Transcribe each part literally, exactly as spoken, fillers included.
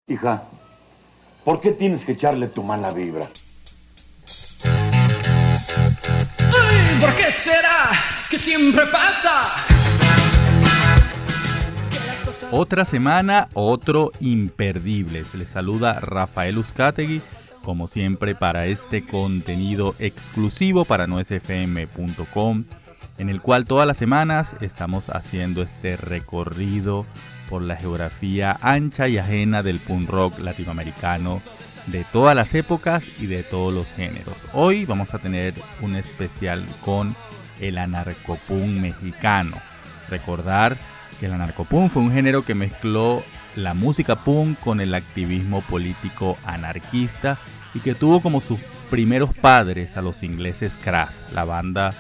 Hija, ¿por qué tienes que echarle tu mala vibra? Ay, ¿por qué será que siempre pasa? Otra semana, otro Imperdibles. Les saluda Rafael Uzcategui, como siempre, para este contenido exclusivo para no es f m punto com, en el cual todas las semanas estamos haciendo este recorrido por la geografía ancha y ajena del punk rock latinoamericano de todas las épocas y de todos los géneros. Hoy vamos a tener un especial con el anarcopunk mexicano. Recordar que el anarcopunk fue un género que mezcló la música punk con el activismo político anarquista y que tuvo como sus primeros padres a los ingleses Crash, la banda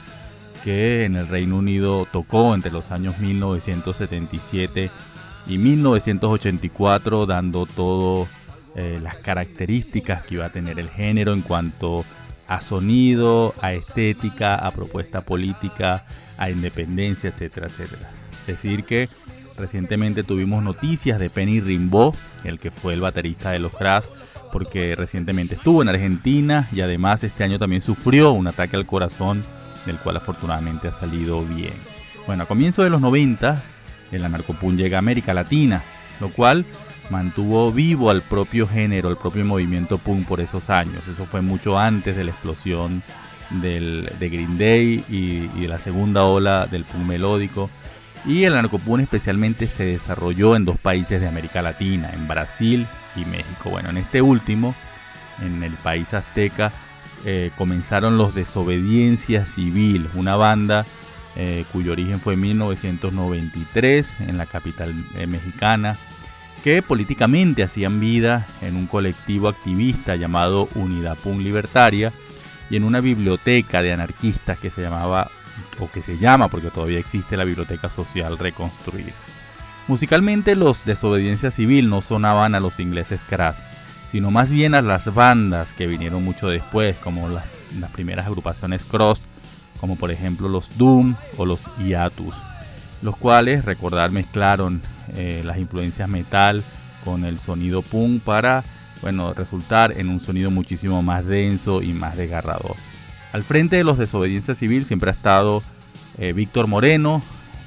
que en el Reino Unido tocó entre los años mil novecientos setenta y siete y mil novecientos ochenta y cuatro, dando todas eh, las características que iba a tener el género en cuanto a sonido, a estética, a propuesta política, a independencia, etcétera, etcétera. Es decir que recientemente tuvimos noticias de Penny Rimbaud, el que fue el baterista de los Crash, porque recientemente estuvo en Argentina y además este año también sufrió un ataque al corazón, del cual afortunadamente ha salido bien. Bueno, a comienzos de los noventa, el anarcopunk llega a América Latina, lo cual mantuvo vivo al propio género, al propio movimiento punk por esos años. Eso fue mucho antes de la explosión del, de Green Day y, y de la segunda ola del punk melódico. Y el anarcopunk especialmente se desarrolló en dos países de América Latina, en Brasil y México. Bueno, en este último, en el país azteca, eh, comenzaron los Desobediencia Civil, una banda eh, cuyo origen fue en mil novecientos noventa y tres en la capital eh, mexicana, que políticamente hacían vida en un colectivo activista llamado Unidad Punk Libertaria y en una biblioteca de anarquistas que se llamaba, o que se llama porque todavía existe, la Biblioteca Social Reconstruida. Musicalmente los Desobediencia Civil no sonaban a los ingleses Crash, sino más bien a las bandas que vinieron mucho después, como las, las primeras agrupaciones Cross, como por ejemplo los Doom o los Hiatus, los cuales, recordar, mezclaron eh, las influencias metal con el sonido punk para, bueno, resultar en un sonido muchísimo más denso y más desgarrador. Al frente de los Desobediencia Civil siempre ha estado eh, Víctor Moreno,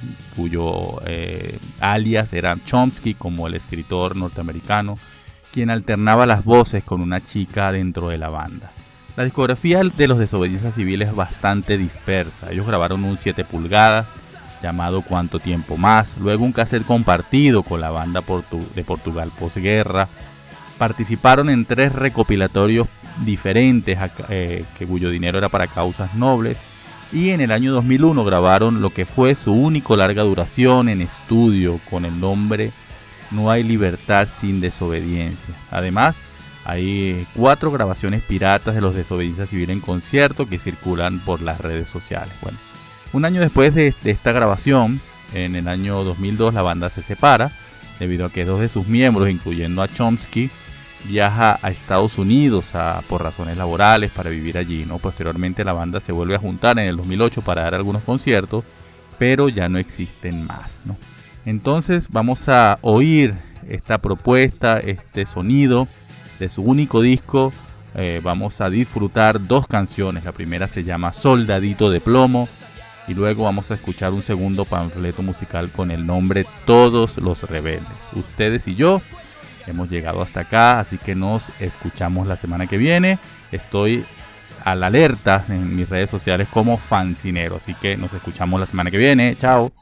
cuyo eh, alias era Chomsky, como el escritor norteamericano, quien alternaba las voces con una chica dentro de la banda. La discografía de los Desobediencia Civil es bastante dispersa. Ellos grabaron un siete pulgadas llamado Cuánto Tiempo Más, luego un cassette compartido con la banda Portu- de Portugal posguerra. Participaron en tres recopilatorios diferentes eh, que cuyo dinero era para causas nobles, y en el año dos mil uno grabaron lo que fue su único larga duración en estudio con el nombre No hay libertad sin desobediencia. Además, hay cuatro grabaciones piratas de los Desobediencia Civil en concierto que circulan por las redes sociales. Bueno, un año después de, de esta grabación, en el año dos mil dos, la banda se separa debido a que dos de sus miembros, incluyendo a Chomsky, viaja a Estados Unidos a, por razones laborales para vivir allí, ¿no? Posteriormente la banda se vuelve a juntar en el dos mil ocho para dar algunos conciertos, pero ya no existen más, ¿no? Entonces vamos a oír esta propuesta, este sonido de su único disco. Eh, vamos a disfrutar dos canciones. La primera se llama Soldadito de Plomo y luego vamos a escuchar un segundo panfleto musical con el nombre Todos los Rebeldes. Ustedes y yo hemos llegado hasta acá, así que nos escuchamos la semana que viene. Estoy a la alerta en mis redes sociales como Fancinero, así que nos escuchamos la semana que viene. Chao.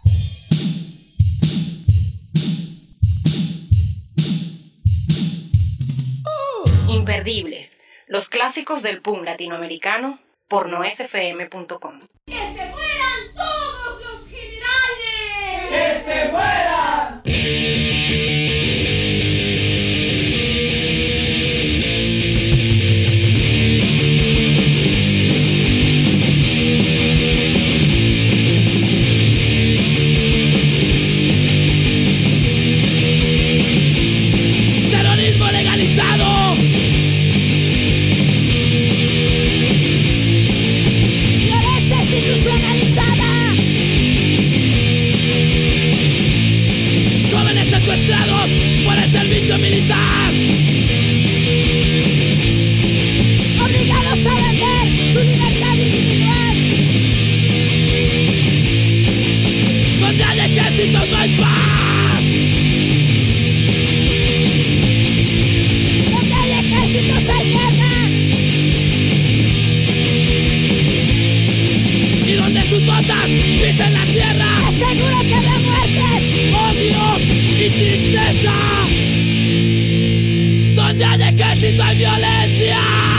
Imperdibles, los clásicos del punk latinoamericano por no es f m punto com. ¡Que se mueran todos los generales! ¡Que se mueran! ¡Terrorismo legalizado! ¡Violencia institucionalizada! ejército hay violencia.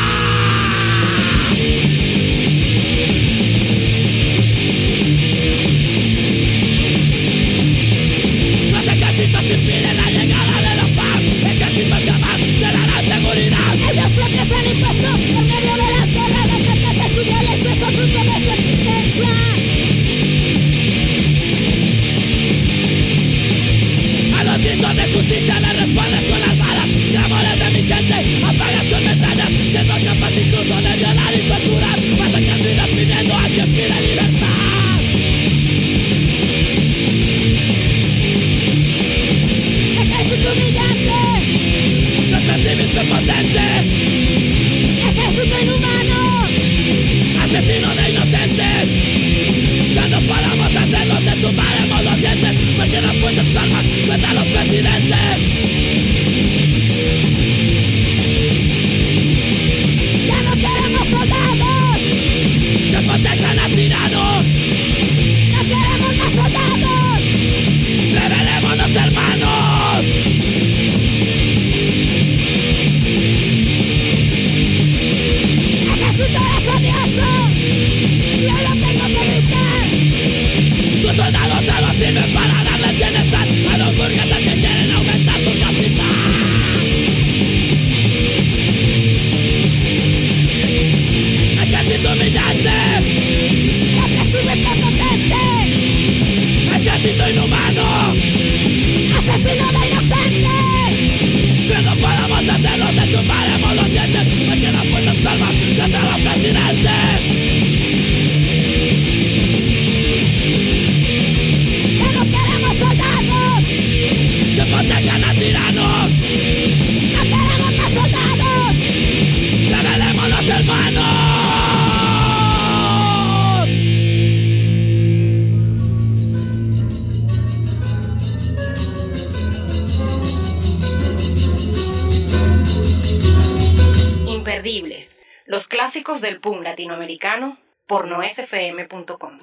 Los ejércitos impiden la llegada de la paz. Ejércitos jamás de la gran seguridad. Ellos siempre se han impuesto por medio de las guerras. Las matas de su violencia son fruto de su existencia. A los gritos de justicia le respondes con las balas. Clamores de mi gente, apagas tus metrallas. Siendo capaz incluso de violar y torturar, masacrando y reprimiendo a quien pide libertad. Ejército humillante, represivo impotente, ejército inhumano, asesino de inocentes. Ya no podamos hacerlo, te tumbaremos los dientes, porque no puedes armas contra los presidentes. Ya no queremos soldados que protejan a tiranos. No queremos más soldados. Rebelémonos, hermanos. Ejército es odioso, yo lo tengo que gritar. Tus soldados solo sirven para darles bienestar a los burgueses que quieren aumentar su capital. Ejército humillante, represivo y prepotente, ejército inhumano, asesino de inocentes. que no podamos hacerlo, te tumbaremos los dientes, porque no puedes armas contra los presidentes. Ya no queremos soldados Que protejan a tiranos. No queremos más soldados. Rebelémonos, hermanos. Imperdibles, los clásicos del punk latinoamericano por no s f m punto com.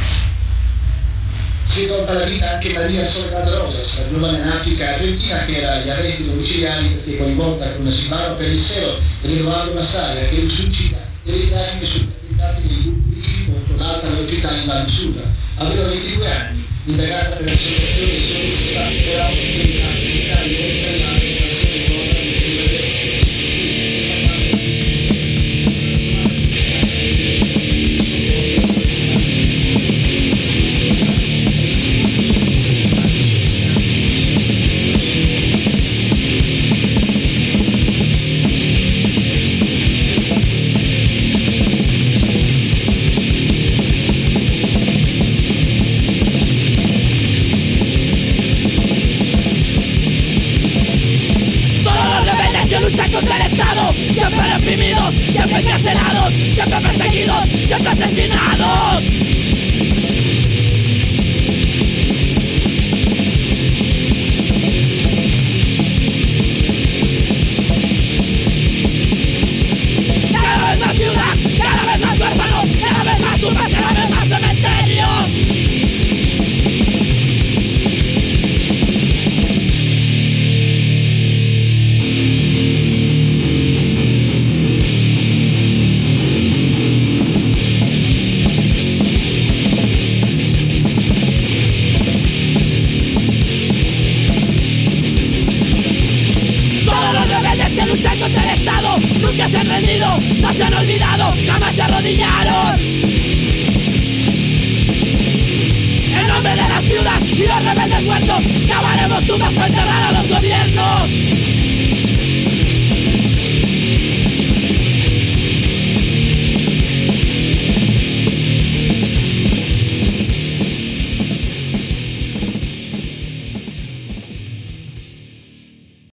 Si tolta la vita anche Maria Soledad Rosas, la giovane anarchica argentina che era agli arresti domiciliari perché coinvolta con una Silvano Perissero e Edoardo Massaglia, che uccide e le indagini sugli attentati dei gruppi contro l'alta velocità in Val di Suda. Aveva ventidue anni, indagata per l'associazione di solista per autorità militari e italiane in azione contro luchan contra el Estado, siempre reprimidos, siempre encarcelados, siempre perseguidos, siempre asesinados. Cada vez más ciudad, cada vez más huérfanos, cada vez más tumbas, cada vez más cementerios. Luchan contra el Estado, nunca se han rendido, no se han olvidado, jamás se arrodillaron. En nombre de las viudas y los rebeldes muertos, cavaremos tumbas para enterrar a los gobiernos.